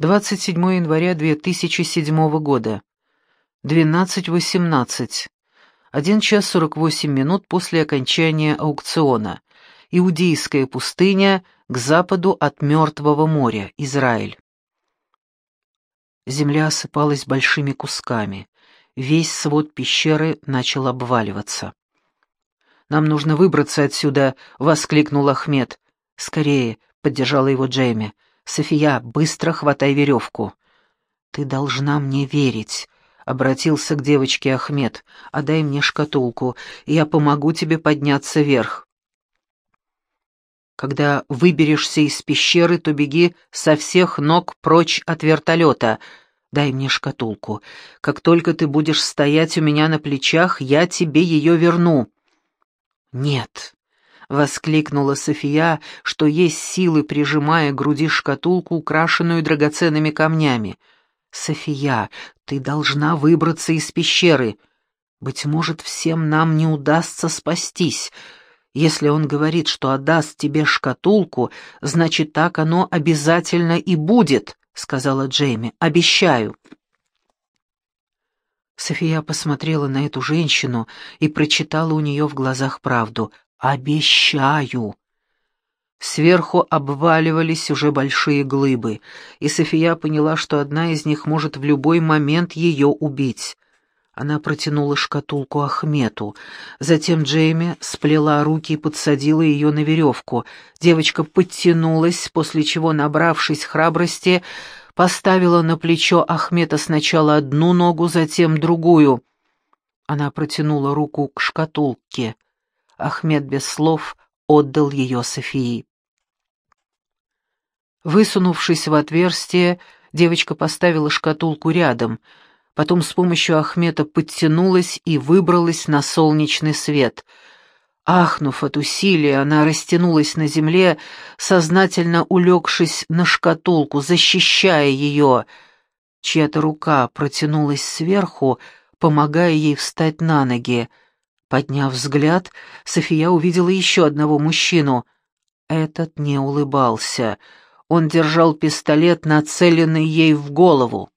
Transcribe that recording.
27 января 2007 года. 12:18. 1 час 48 минут после окончания аукциона. Иудейская пустыня к западу от Мертвого моря, Израиль. Земля осыпалась большими кусками. Весь свод пещеры начал обваливаться. «Нам нужно выбраться отсюда!» — воскликнул Ахмед. «Скорее!» — поддержала его Джейми. «София, быстро хватай веревку!» «Ты должна мне верить!» — обратился к девочке Ахмед. «Отдай мне шкатулку, и я помогу тебе подняться вверх. Когда выберешься из пещеры, то беги со всех ног прочь от вертолета. Дай мне шкатулку. Как только ты будешь стоять у меня на плечах, я тебе ее верну». «Нет!» — воскликнула София, что есть силы, прижимая к груди шкатулку, украшенную драгоценными камнями. «София, ты должна выбраться из пещеры. Быть может, всем нам не удастся спастись. Если он говорит, что отдаст тебе шкатулку, значит, так оно обязательно и будет», — сказала Джейми. «Обещаю». София посмотрела на эту женщину и прочитала у нее в глазах правду. «Обещаю». Сверху обваливались уже большие глыбы, и София поняла, что одна из них может в любой момент ее убить. Она протянула шкатулку Ахмету. Затем Джейми сплела руки и подсадила ее на веревку. Девочка подтянулась, после чего, набравшись храбрости, поставила на плечо Ахмета сначала одну ногу, затем другую. Она протянула руку к шкатулке. Ахмед без слов отдал ее Софии. Высунувшись в отверстие, девочка поставила шкатулку рядом, потом с помощью Ахмета подтянулась и выбралась на солнечный свет. Ахнув от усилия, она растянулась на земле, сознательно улегшись на шкатулку, защищая ее. Чья-то рука протянулась сверху, помогая ей встать на ноги. Подняв взгляд, София увидела еще одного мужчину. Этот не улыбался. Он держал пистолет, нацеленный ей в голову.